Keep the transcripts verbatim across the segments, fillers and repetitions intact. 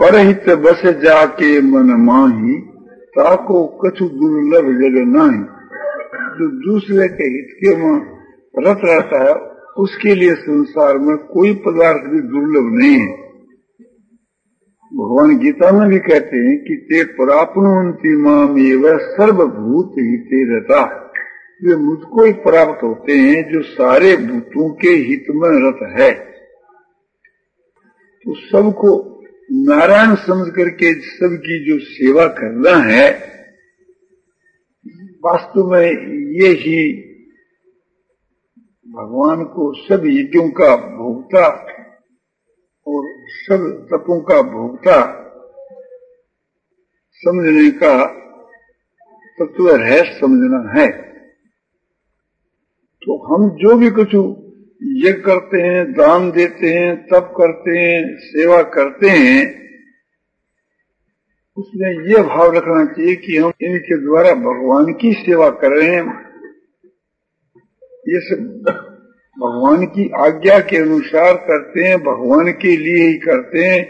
परहित बस जाके मन माही, ताको कछु दुर्लभ जग नाही। जो दूसरे के हित के में रत रहता है, उसके लिए संसार में कोई पदार्थ भी दुर्लभ नहीं है। भगवान गीता में भी कहते हैं कि ते प्राप्नुवन्ति माम एव सर्वभूत हिते रता। वे मुझको ही प्राप्त होते हैं जो सारे भूतों के हित में रत है। तो सबको नारायण समझ करके सबकी जो सेवा करना है, वास्तव में ये ही भगवान को सब यज्ञों का भोक्ता और सब तपों का भोक्ता समझने का तत्व है, समझना है। तो हम जो भी कुछ यज्ञ करते हैं, दान देते हैं, तप करते हैं, सेवा करते हैं, उसमें ये भाव रखना चाहिए कि हम इनके द्वारा भगवान की सेवा कर रहे हैं। ये सब भगवान की आज्ञा के अनुसार करते हैं, भगवान के लिए ही करते हैं,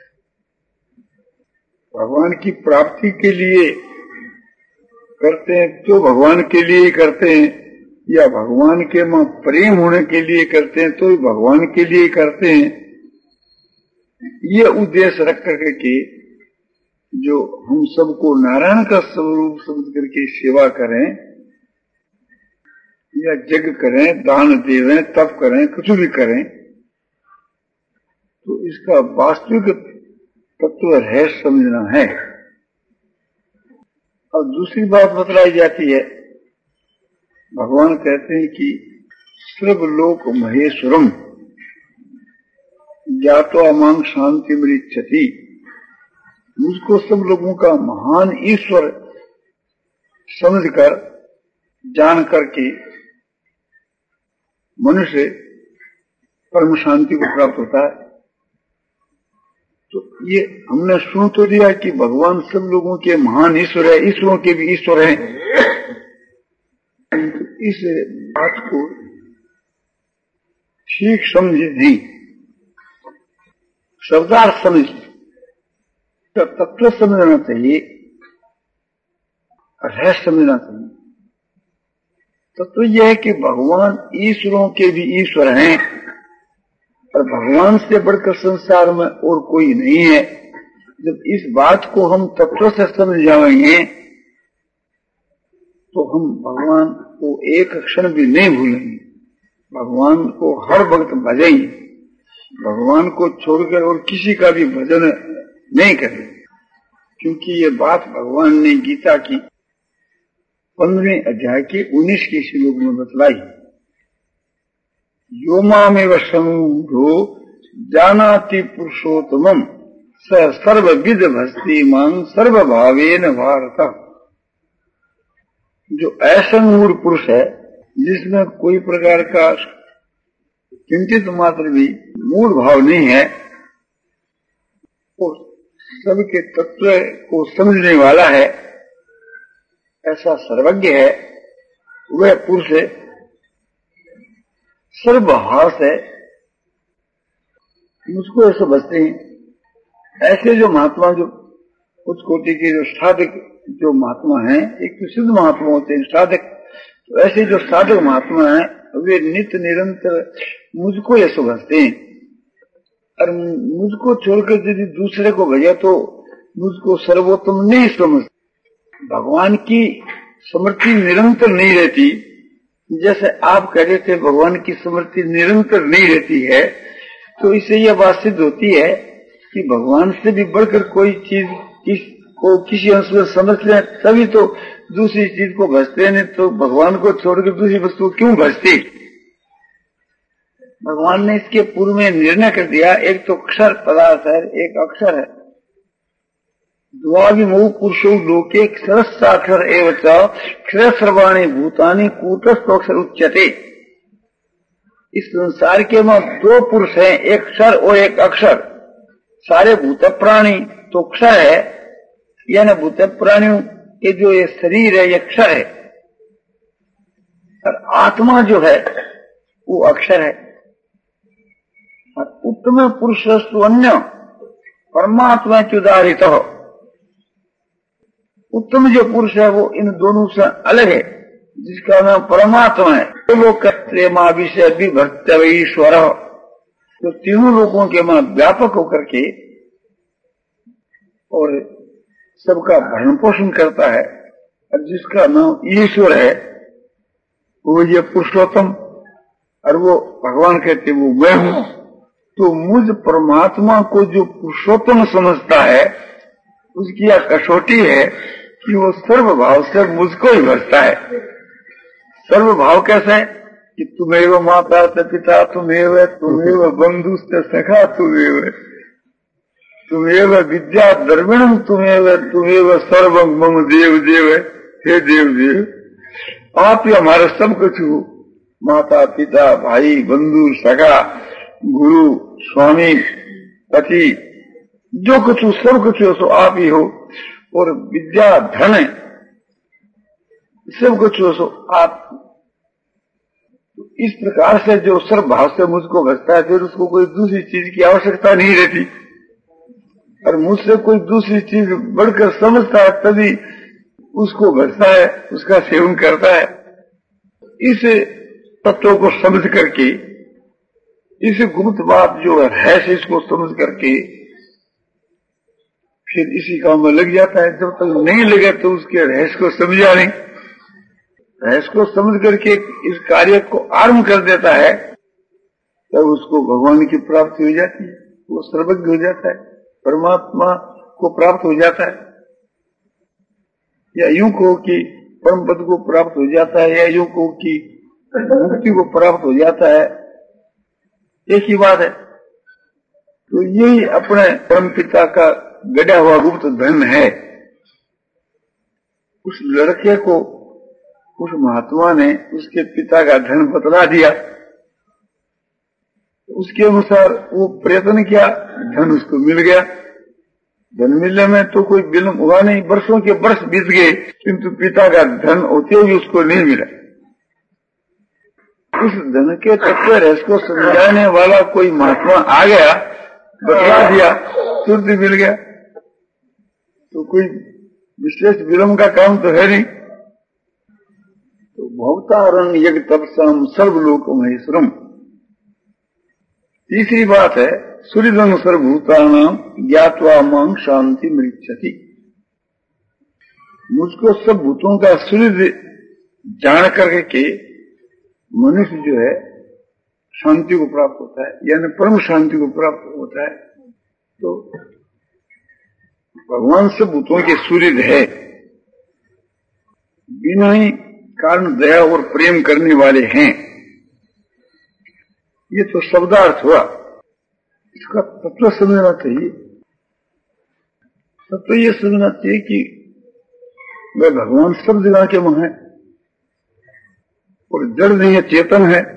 भगवान की प्राप्ति के लिए करते हैं तो भगवान के लिए ही करते हैं, या भगवान के में प्रेम होने के लिए करते हैं तो भगवान के लिए ही करते हैं। ये उद्देश्य रख करके जो हम सबको नारायण का स्वरूप समझ करके सेवा करें या यज्ञ करें, दान देवें, तप करें, कुछ भी करें, तो इसका वास्तविक तत्व है समझना है। और दूसरी बात बतलाई जाती है, भगवान कहते हैं कि सर्वलोक महेश्वरम ज्ञात्वा मां शांति मृच्छति। मुझको सब लोगों का महान ईश्वर समझकर, जान करके मनुष्य परम शांति को प्राप्त होता है। तो ये हमने सुन तो दिया कि भगवान सब लोगों के महान ईश्वर है, ईश्वरों के भी ईश्वर हैं। तो इस बात को ठीक समझे नहीं, शब्दार्थ समझ तो तत्व समझना चाहिए, रहस्य समझना चाहिए। तत्व यह है कि भगवान ईश्वरों के भी ईश्वर हैं और भगवान से बढ़कर संसार में और कोई नहीं है। जब इस बात को हम तत्व से समझ जाएंगे तो हम भगवान को एक क्षण भी नहीं भूलेंगे, भगवान को हर वक्त भजेंगे, भगवान को छोड़कर और किसी का भी भजन नहीं करेंगे। क्योंकि ये बात भगवान ने गीता की पंद्रहवें अध्याय के उन्नीस के श्लोक में बतलाई। यो मामेव समूढ़ो जानाति पुरुषोत्तमम् स सर्वविद भस्ति मां सर्वभावेन भारत। जो ऐसा मूढ़ पुरुष है जिसमें कोई प्रकार का किंचित मात्र भी मूढ़ भाव नहीं है, वो सबके तत्व को समझने वाला है, ऐसा सर्वज्ञ है, वह पुरुष है, सर्वभाव से मुझको ऐसे बचते हैं। ऐसे जो महात्मा, जो उच्च कोटि के जो साधक जो महात्मा हैं, एक तो सिद्ध महात्मा होते हैं साधक, तो ऐसे जो साधक महात्मा हैं वे नित्य निरंतर मुझको ये समझते हैं। और मुझको छोड़कर यदि दूसरे को भजा तो मुझको सर्वोत्तम नहीं समझते। भगवान की स्मृति निरंतर नहीं रहती, जैसे आप कह रहे थे भगवान की स्मृति निरंतर नहीं रहती है, तो इससे यह बात सिद्ध होती है कि भगवान से भी बढ़कर कोई चीज किस को किसी अंश में समझ लें तभी तो दूसरी चीज को भजते, नहीं तो भगवान को छोड़कर दूसरी वस्तु क्यों भजते। भगवान ने इसके पूर्व में निर्णय कर दिया, एक तो अक्षर पदार्थ है, एक अक्षर है। द्वाविमौ पुरुषो लोके क्षरस्साक्षर एव च क्षर सर्वाणि भूतानि कूटस्थोक्षर उच्यते। इस संसार के में दो पुरुष हैं, एक क्षर और एक अक्षर। सारे भूत प्राणी तो क्षर है, यानी भूत प्राणियों के जो ये शरीर है ये क्षर है, और आत्मा जो है वो अक्षर है। और उत्तम पुरुषस्तु अन्य, परमात्मा चुदारित हो। उत्तम जो पुरुष है वो इन दोनों से अलग है, जिसका नाम परमात्मा है। तो वो कहते माँ विषय विभक्त ईश्वर, तो तीनों लोगों के मां व्यापक होकर के और सबका भरण पोषण करता है, और जिसका नाम ईश्वर है वो ये पुरुषोत्तम, और वो भगवान कहते वो मैं हूं। तो मुझ परमात्मा को जो पुरुषोत्तम समझता है उसकी यह कसौटी है कि वो सर्वभाव से मुझको ही भरता है। सर्वभाव कैसा है कि तुम्हें माता से पिता, तुम्हें तुम्हें बंधुस्ते सखा, तुम्हें तुम्हें विद्या द्रविणम, तुम्हें तुम्हें सर्वं मम देव देव। हे देव देव, आप ही हमारा सब कुछ हो, माता पिता भाई बंधु सखा गुरु स्वामी पति, जो कुछ हो सब कुछ हो सो आप ही हो, और विद्या धन सब कुछ हो सो आप। इस प्रकार से जो सर्वभाव से मुझको भजता है, फिर उसको कोई दूसरी चीज की आवश्यकता नहीं रहती, और मुझसे कोई दूसरी चीज बढ़कर समझता है तभी उसको भजता है, उसका सेवन करता है। इस तत्व को समझ करके, इस गुप्त बात जो है इसको समझ करके फिर इसी काम में लग जाता है। जब तक नहीं लगे तो उसके रहस्य को समझा नहीं, रहस्य को समझ करके इस कार्य को आरंभ कर देता है, तब उसको भगवान की प्राप्ति हो जाती है, वो सर्वज्ञ हो जाता है, परमात्मा को प्राप्त हो जाता है। या यूं कहो कि परम पद को प्राप्त हो जाता है, या यूं कहो कि मुक्ति को प्राप्त हो जाता है, एक ही बात है। तो यही अपने परम पिता का गड़ा हुआ गुप्त धन है। उस लड़के को उस महात्मा ने उसके पिता का धन बतला दिया, उसके अनुसार वो प्रयत्न किया, धन उसको मिल गया। धन मिलने में तो कोई विलंब हुआ नहीं, वर्षों के वर्ष बीत गए, किंतु पिता का धन होते हुए उसको नहीं मिला। उस धन के तत्व रहस्य को समझाने वाला कोई महात्मा आ गया, बतला दिया, तुरंत मिल गया, तो कोई विशेष विलंब का काम तो है नहीं। तो भवतारण यज्ञ तपसम सर्वलोक महेश्वरम। तीसरी बात है सूर्यदंग सर्वभूतानाम ज्ञात्वा मां शांति मृच्छति। मुझको सब भूतों का सूर्य जान करके मनुष्य जो है शांति को प्राप्त होता है, यानी परम शांति को प्राप्त होता है। तो भगवान सब भूतों के सूर्य है, बिना ही कारण दया और प्रेम करने वाले हैं। ये तो शब्दार्थ हुआ, इसका तत्व समझना चाहिए। तत्व ये समझना चाहिए कि वह भगवान सब जगह के वहां है, और जड़ नहीं है, चेतन है।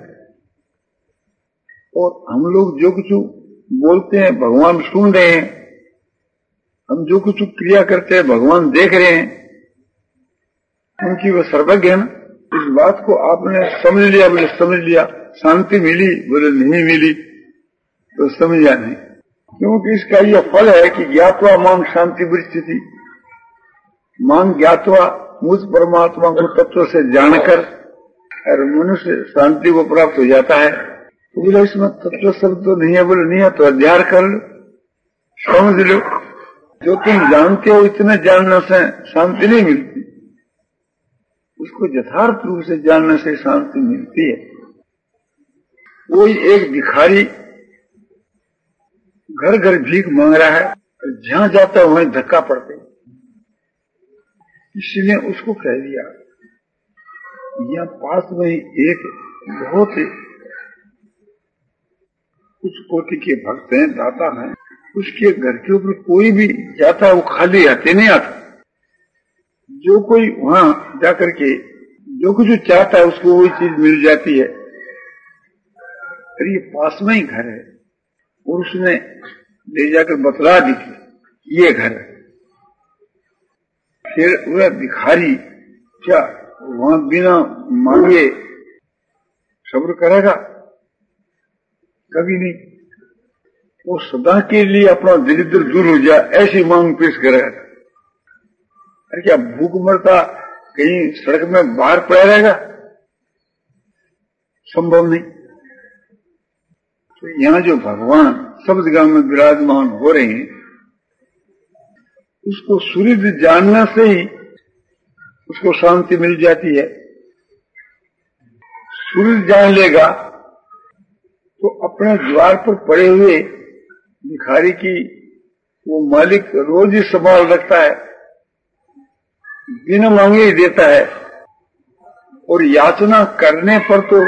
और हम लोग जो कुछ बोलते हैं भगवान सुन रहे हैं, हम जो कुछ क्रिया करते हैं भगवान देख रहे हैं, क्योंकि वह सर्वज्ञ है ना। इस बात को आपने समझ लिया, बोले समझ लिया, शांति मिली, बोले नहीं मिली तो समझा नहीं, क्योंकि इसका यह फल है कि ज्ञातवा मांग शांति परिस्थिति, मांग ज्ञातवा मुझ परमात्मा को तत्व से जानकर और मनुष्य शांति को प्राप्त हो जाता है। तो बोले इसमें तत्व शब्द तो नहीं है, बोले नहीं है तो अध्ययन कर लो, समझ लो। जो तुम जानते हो इतने जानने से शांति नहीं मिलती, उसको यथार्थ रूप से जानने से शांति मिलती है। कोई एक भिखारी घर घर भीख मांग रहा है, जहां जाता है वहीं धक्का पड़ते, इसलिए उसको कह दिया यहाँ पास में ही एक बहुत कुछ कोटि के भक्त हैं, दाता हैं, उसके घर के ऊपर कोई भी जाता है वो खाली आते नहीं आता। जो कोई वहां जाकर के जो कुछ चाहता है उसको वही चीज मिल जाती है। और ये पास में ही घर है, और उसने ले जाकर बतला दी कि ये घर है। फिर वह भिखारी क्या वहां बिना मांगे सब्र करेगा? कभी नहीं। वो सदा के लिए अपना दरिद्र दूर हो जाए ऐसी मांग पेश करेगा। अरे क्या भूख मरता कहीं सड़क में बाहर पड़ा रहेगा? संभव नहीं। तो यहाँ जो भगवान सब जगह में विराजमान हो रहे हैं, उसको सूर्य जानने से ही उसको शांति मिल जाती है। सूर्य जान लेगा तो अपने द्वार पर पड़े हुए भिखारी की वो मालिक रोज ही संभाल रखता है, बिना मांगे ही देता है, और याचना करने पर तो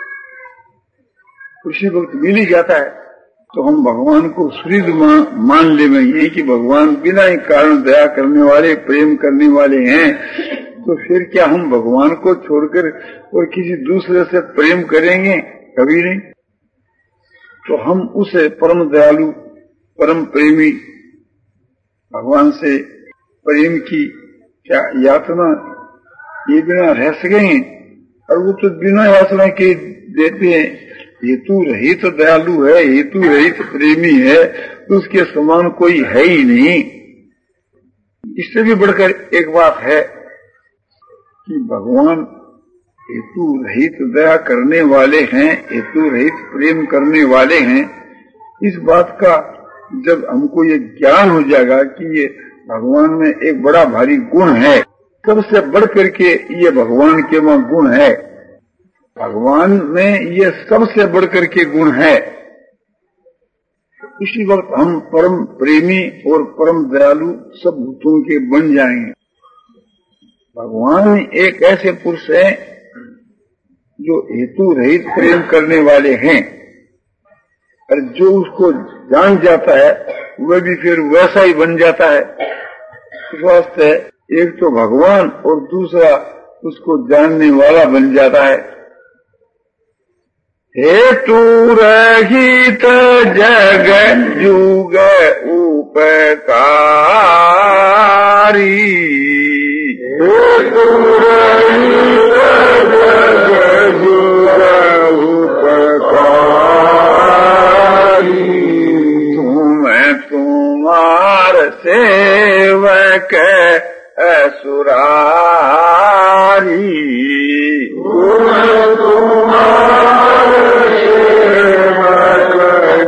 उसी वक्त मिल ही जाता है। तो हम भगवान को सूर्य मान ले में कि भगवान बिना ही कारण दया करने वाले, प्रेम करने वाले हैं, तो फिर क्या हम भगवान को छोड़कर और किसी दूसरे से प्रेम करेंगे? कभी नहीं। तो हम उसे परम दयालु, परम प्रेमी भगवान से प्रेम की क्या यातना ये बिना रह सकेंगे? और वो तो बिना यातना के देते हैं। हेतु रहित तो दयालु है, हेतु रहित तो प्रेमी है, तो उसके समान कोई है ही नहीं। इससे भी बढ़कर एक बात है कि भगवान हेतु रहित दया करने वाले हैं, हेतु रहित प्रेम करने वाले हैं। इस बात का जब हमको ये ज्ञान हो जाएगा कि ये भगवान में एक बड़ा भारी गुण है, सबसे बढ़ करके ये भगवान के वहां गुण है, भगवान में ये सबसे बढ़ करके गुण है, इसी वक्त हम परम प्रेमी और परम दयालु सब भूतों के बन जाएंगे। भगवान एक ऐसे पुरुष है जो हेतु रहित प्रेम करने वाले हैं, और जो उसको जान जाता है वह भी फिर वैसा ही बन जाता है। इस वास्ते एक तो भगवान और दूसरा उसको जानने वाला बन जाता है। हेतु रहित जग जुग उपकारी, हेतु रहित जग जुग उपकारी, तुम तुम्हार सेवक असुरारी, तुम तुम्हार सेवक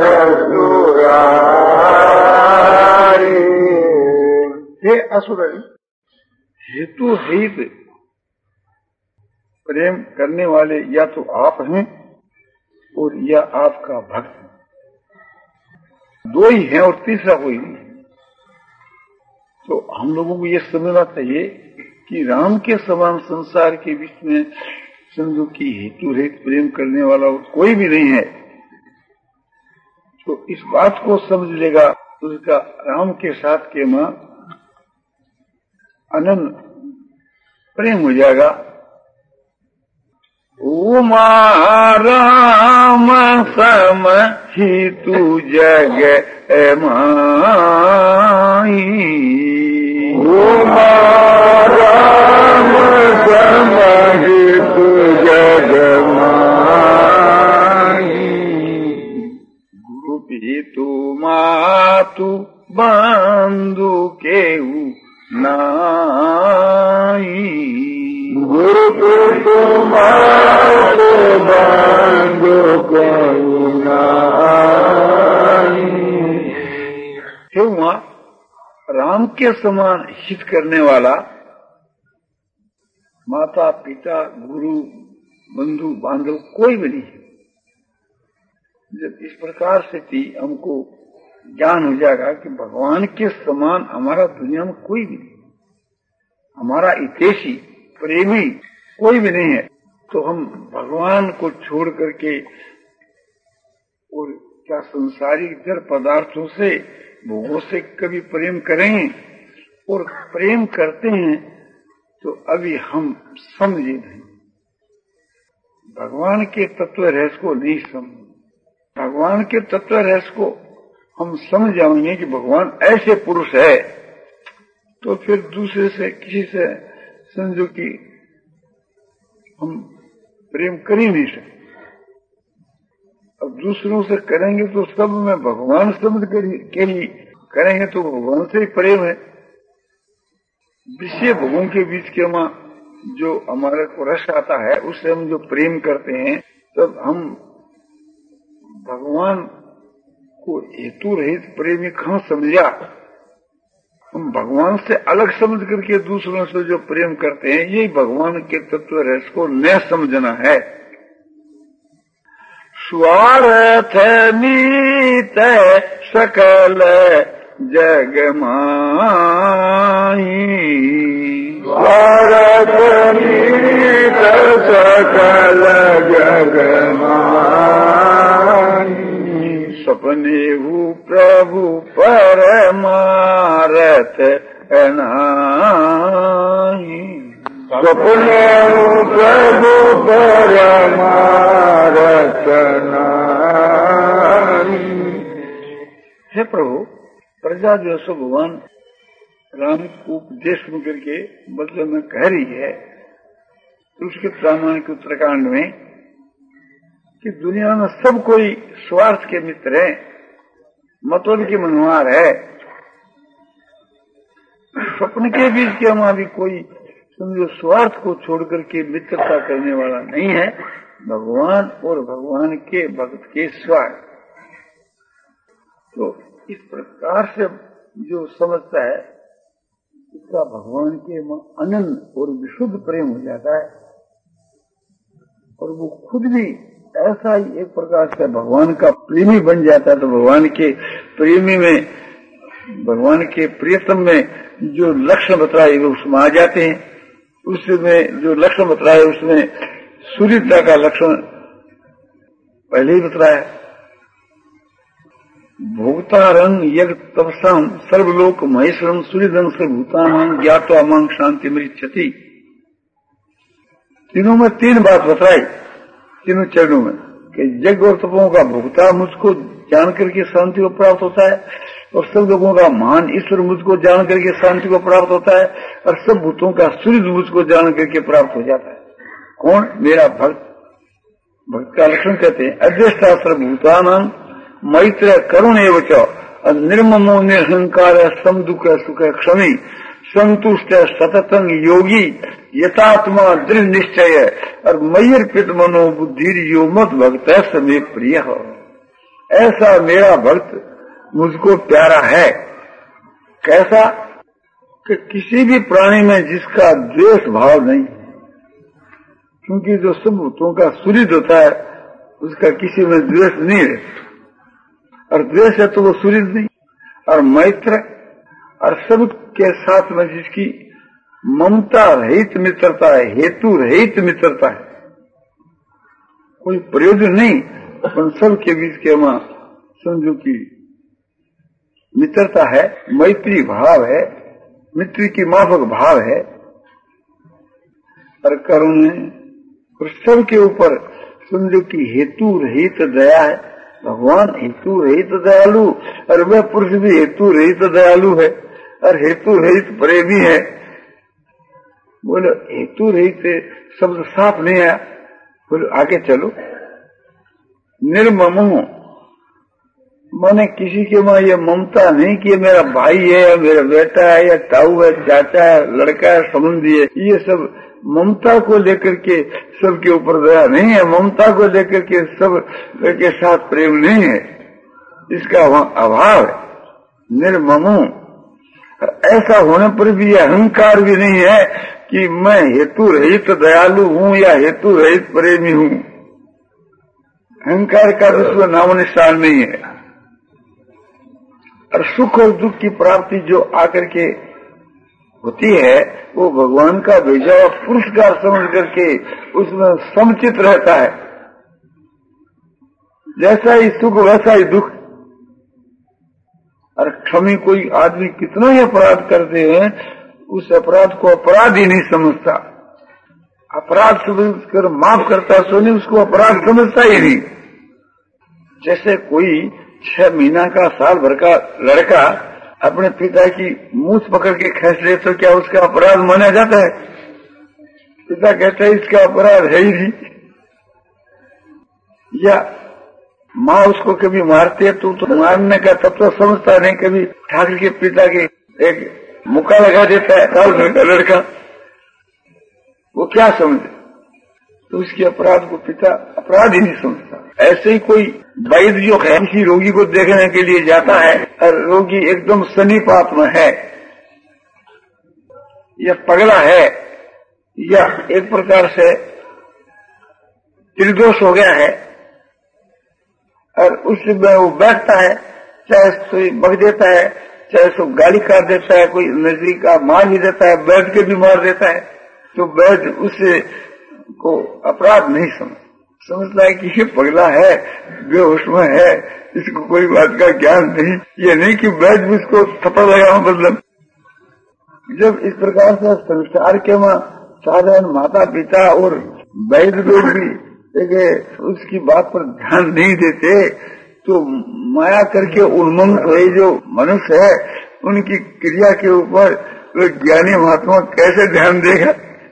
असुरारी। हे असुरारी, हेतु रहित प्रेम करने वाले या तो आप हैं और या आपका भक्त, दो ही हैं और तीसरा कोई नहीं। तो हम लोगों को ये समझना चाहिए कि राम के समान संसार के बीच में समझो कि हेतु रहित प्रेम करने वाला कोई भी नहीं है। तो इस बात को समझ लेगा तो उसका राम के साथ के मां अनन्य प्रेम हो जाएगा। उमा राम सम हितु जग माई, उमा राम सम हितु जग माई, गुरु पितु मातु बंधु केहू नाई, गुरु पितु मातु बंधु केहू नाई। हे वहां राम के समान हित करने वाला माता पिता गुरु बंधु बांधव कोई भी नहीं है। जब इस प्रकार से थी हमको ज्ञान हो जाएगा कि भगवान के समान हमारा दुनिया में कोई भी नहीं, हमारा हितैषी प्रेमी कोई भी नहीं है, तो हम भगवान को छोड़ करके और क्या संसारिक जड़ पदार्थों से भोगों से कभी प्रेम करेंगे? और प्रेम करते हैं तो अभी हम समझे नहीं, भगवान के तत्व रहस्य को नहीं समझे। भगवान के तत्व रहस्य को हम समझ जाएंगे कि भगवान ऐसे पुरुष है, तो फिर दूसरे से किसी से समझो कि हम प्रेम कर ही नहीं सकते। अब दूसरों से करेंगे तो सब में भगवान समझ कर के ही करेंगे तो भगवान से ही प्रेम है। विषय भोगों के बीच के वहां जो हमारे को रस आता है उससे हम जो प्रेम करते हैं तब हम भगवान को हेतु रहित प्रेमी कहां समझा। हम भगवान से अलग समझ करके दूसरों से जो प्रेम करते हैं यही भगवान के तत्व रस को न समझना है। स्वार्थ नीत सकल जग माही, स्वार्थ नीत सकल जग माही, सपने हु प्रभु परमारथ नाही, सपने हु प्रभु परमारथ नाही। हे प्रभु, प्रजा जो सो भगवान राम को उपदेश सुनकर के बदले में कह रही है उसके प्रामाणिक उत्तरकांड में कि दुनिया में सब कोई स्वार्थ के मित्र है, मतलब की मनोहार है। स्वप्न के बीच के वहां भी कोई समझो स्वार्थ को छोड़ करके मित्रता करने वाला नहीं है, भगवान और भगवान के भक्त के स्वार्थ। तो इस प्रकार से जो समझता है उसका भगवान के अनंत और विशुद्ध प्रेम हो जाता है और वो खुद भी ऐसा ही एक प्रकार से भगवान का प्रेमी बन जाता है। तो भगवान के प्रेमी में, भगवान के प्रियतम में जो लक्षण बतलाए वो उसमें आ जाते हैं। उसमें जो लक्षण बतलाए उसमें सूर्यता का लक्षण पहले ही बतलाया। भूतारंग यज्ञ तपसम सर्वलोक महेश्वरम सूर्यदंग से भूतान ज्ञातवा मांग शांति मेरी क्षति। तीनों में तीन बात बताई, तीनों चरणों में कि यज्ञ और तपों का भुगता मुझको जान करके शांति को प्राप्त होता है और सब लोगों का महान ईश्वर मुझको जान करके शांति को प्राप्त होता है और सब भूतों का सूर्य मुझको जान करके प्राप्त हो जाता है। कौन? मेरा भक्त। भक्त का लक्षण कहते हैं अध्यष्टा सर्वभूतान मैत्र करुण एवं च निर्ममो निरहंकार समदुख सुख क्षमी संतुष्ट सततंग योगी यथात्मा दृढ़ निश्चय और मयर्पित मनोबुद्धि यो मत भक्त समय प्रिय हो। ऐसा मेरा भक्त मुझको प्यारा है। कैसा? कि किसी भी प्राणी में जिसका द्वेष भाव नहीं, क्योंकि जो सब भूतों का सूर्य होता है उसका किसी में द्वेष नहीं रहता, और द्वेष है तो वो सूर्य नहीं। और मैत्र और सब के साथ में जिसकी ममता रहित मित्रता है, हेतु रहित मित्रता है, कोई प्रयोजन नहीं, उन सब के बीच के वहां समझो की मित्रता है, मैत्री भाव है, मित्र की माफक भाव है और करुण है। और सब के ऊपर समझो की हेतु रहित दया है। भगवान हेतु रहित दयालु और वह पुरुष भी हेतु रहित दयालु है और हेतु रहित प्रेमी है। बोलो हेतु रहित शब्द साफ नहीं आया, बोलो आगे चलो। निर्ममो मैंने किसी के वहां ये ममता नहीं कि मेरा भाई है या मेरा बेटा है या ताऊ है, चाचा है, लड़का है, संबंधी है, ये सब ममता को लेकर के सबके ऊपर दया नहीं है, ममता को लेकर के सब के साथ प्रेम नहीं है, इसका वहां अभाव है। निर्ममो ऐसा होने पर भी यह अहंकार भी नहीं है कि मैं हेतु रहित दयालु हूँ या हेतु रहित प्रेमी हूँ। अहंकार का उसमें नाम निशान नहीं है। और सुख और दुख की प्राप्ति जो आकर के होती है वो भगवान का भेजा हुआ पुरस्कार समझ करके उसमें समचित रहता है। जैसा ही सुख वैसा ही दुख। और क्षमी कोई आदमी कितना ही अपराध करते हैं उस अपराध को अपराध ही नहीं समझता। अपराध समझ कर माफ करता सो नहीं, उसको अपराध समझता ही नहीं। जैसे कोई छह महीना का साल भर का लड़का अपने पिता की मूछ पकड़ के खींच ले तो क्या उसका अपराध माना जाता है? पिता कहता है इसका अपराध है ही नहीं। या माँ उसको कभी मारती है तो, तो मारने का तत्व तो समझता नहीं। कभी ठाकुर के पिता के एक मुक्का लगा देता है साल भर का लड़का, वो क्या समझे? तो उसके अपराध को पिता अपराध ही नहीं समझता। ऐसे ही कोई वैद्य जो है किसी रोगी को देखने के लिए जाता है और रोगी एकदम सन्निपात में है या पगला है या एक प्रकार से निर्दोष हो गया है और उसमें वो बैठता है, चाहे कोई बग देता है, चाहे उसको गाली काट देता है, कोई नजदीक का मार भी देता है, बैठ के भी मार देता है, तो वैद्य उससे को अपराध नहीं समझ समझता है कि ये पगला है, बेहोश में है, इसको कोई बात का ज्ञान नहीं। ये नहीं कि वैद्य उसको थप्पड़ लगाओ बदलम। जब इस प्रकार से संसार के में साधारण माता पिता और वैद्य लोग भी एक उसकी बात पर ध्यान नहीं देते, तो माया करके उन्मत्त हुए जो मनुष्य है उनकी क्रिया के ऊपर वो ज्ञानी महात्मा कैसे ध्यान देगा?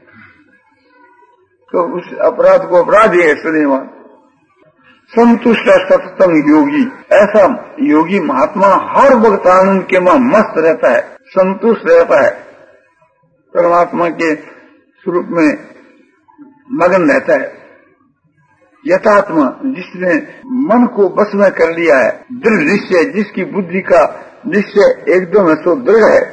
तो उस अपराध को अपराध ही है सुनिवान। संतुष्ट सततम योगी, ऐसा योगी महात्मा हर वक्त आनंद के में मस्त रहता है, संतुष्ट रहता है, परमात्मा के स्वरूप में मगन रहता है। यथात्मा, जिसने मन को बस में कर लिया है, दृढ़ निश्चय, जिसकी बुद्धि का निश्चय एकदम है सो दृढ़ है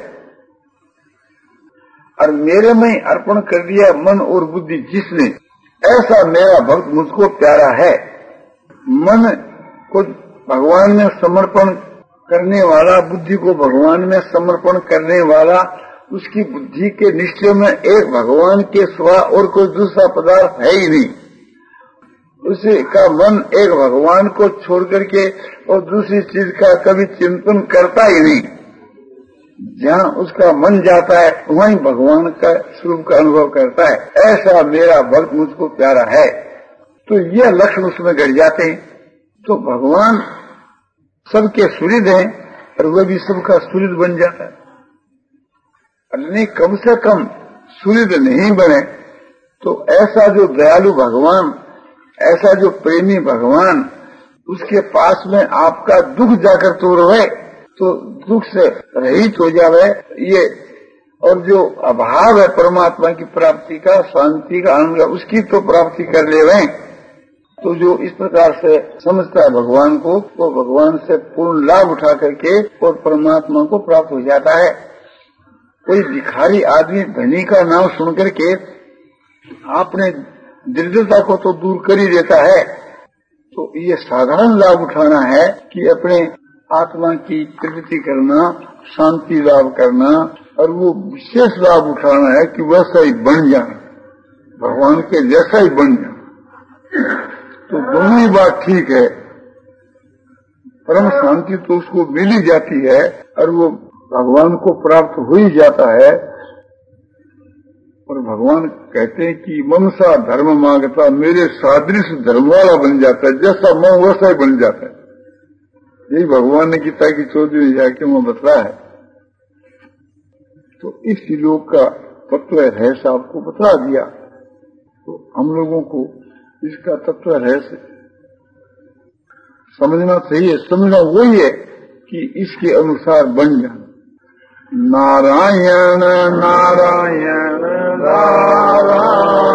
और मेरे में अर्पण कर दिया मन और बुद्धि जिसने, ऐसा मेरा भक्त मुझको प्यारा है। मन को भगवान में समर्पण करने वाला, बुद्धि को भगवान में समर्पण करने वाला, उसकी बुद्धि के निश्चय में एक भगवान के सिवा और कोई दूसरा पदार्थ है ही नहीं। उसी का मन एक भगवान को छोड़ करके और दूसरी चीज का कभी चिंतन करता ही नहीं। जहाँ उसका मन जाता है वहीं भगवान का स्वरूप का अनुभव करता है। ऐसा मेरा भक्त मुझको प्यारा है। तो यह लक्ष्य उसमें घट जाते हैं। तो भगवान सबके सुहृद हैं और वह भी सबका सुहृद बन जाता है। नहीं, कम से कम सुहृद नहीं बने तो ऐसा जो दयालु भगवान, ऐसा जो प्रेमी भगवान, उसके पास में आपका दुख जाकर तो रहे तो दुख से रहित हो जावे। ये और जो अभाव है परमात्मा की प्राप्ति का, शांति का, आनंद का, उसकी तो प्राप्ति कर ले रहे। तो जो इस प्रकार से समझता है भगवान को, वो भगवान से पूर्ण लाभ उठा करके और परमात्मा को प्राप्त हो जाता है। कोई भिखारी आदमी धनी का नाम सुन करके आपने दरिद्रता को तो दूर कर ही देता है। तो ये साधारण लाभ उठाना है कि अपने आत्मा की प्रगति करना, शांति लाभ करना, और वो विशेष लाभ उठाना है कि वैसा ही बन जाए, भगवान के जैसा ही बन जाए। तो दोनों ही बात ठीक है। परम शांति तो उसको मिल ही जाती है और वो भगवान को प्राप्त हो ही जाता है। और भगवान कहते हैं कि मनसा धर्म मांगता, मेरे सादृश धर्म वाला बन जाता है, जैसा मैं वैसा ही बन जाता है। यही भगवान ने गीता की चौदहवीं अध्याय में बतलाया है। तो इस श्लोक का तत्व रहस्य आपको बता दिया। तो हम लोगों को इसका तत्व रहस्य समझना चाहिए। समझना वही है कि इसके अनुसार बन जाना। नारायण नारायण नारायण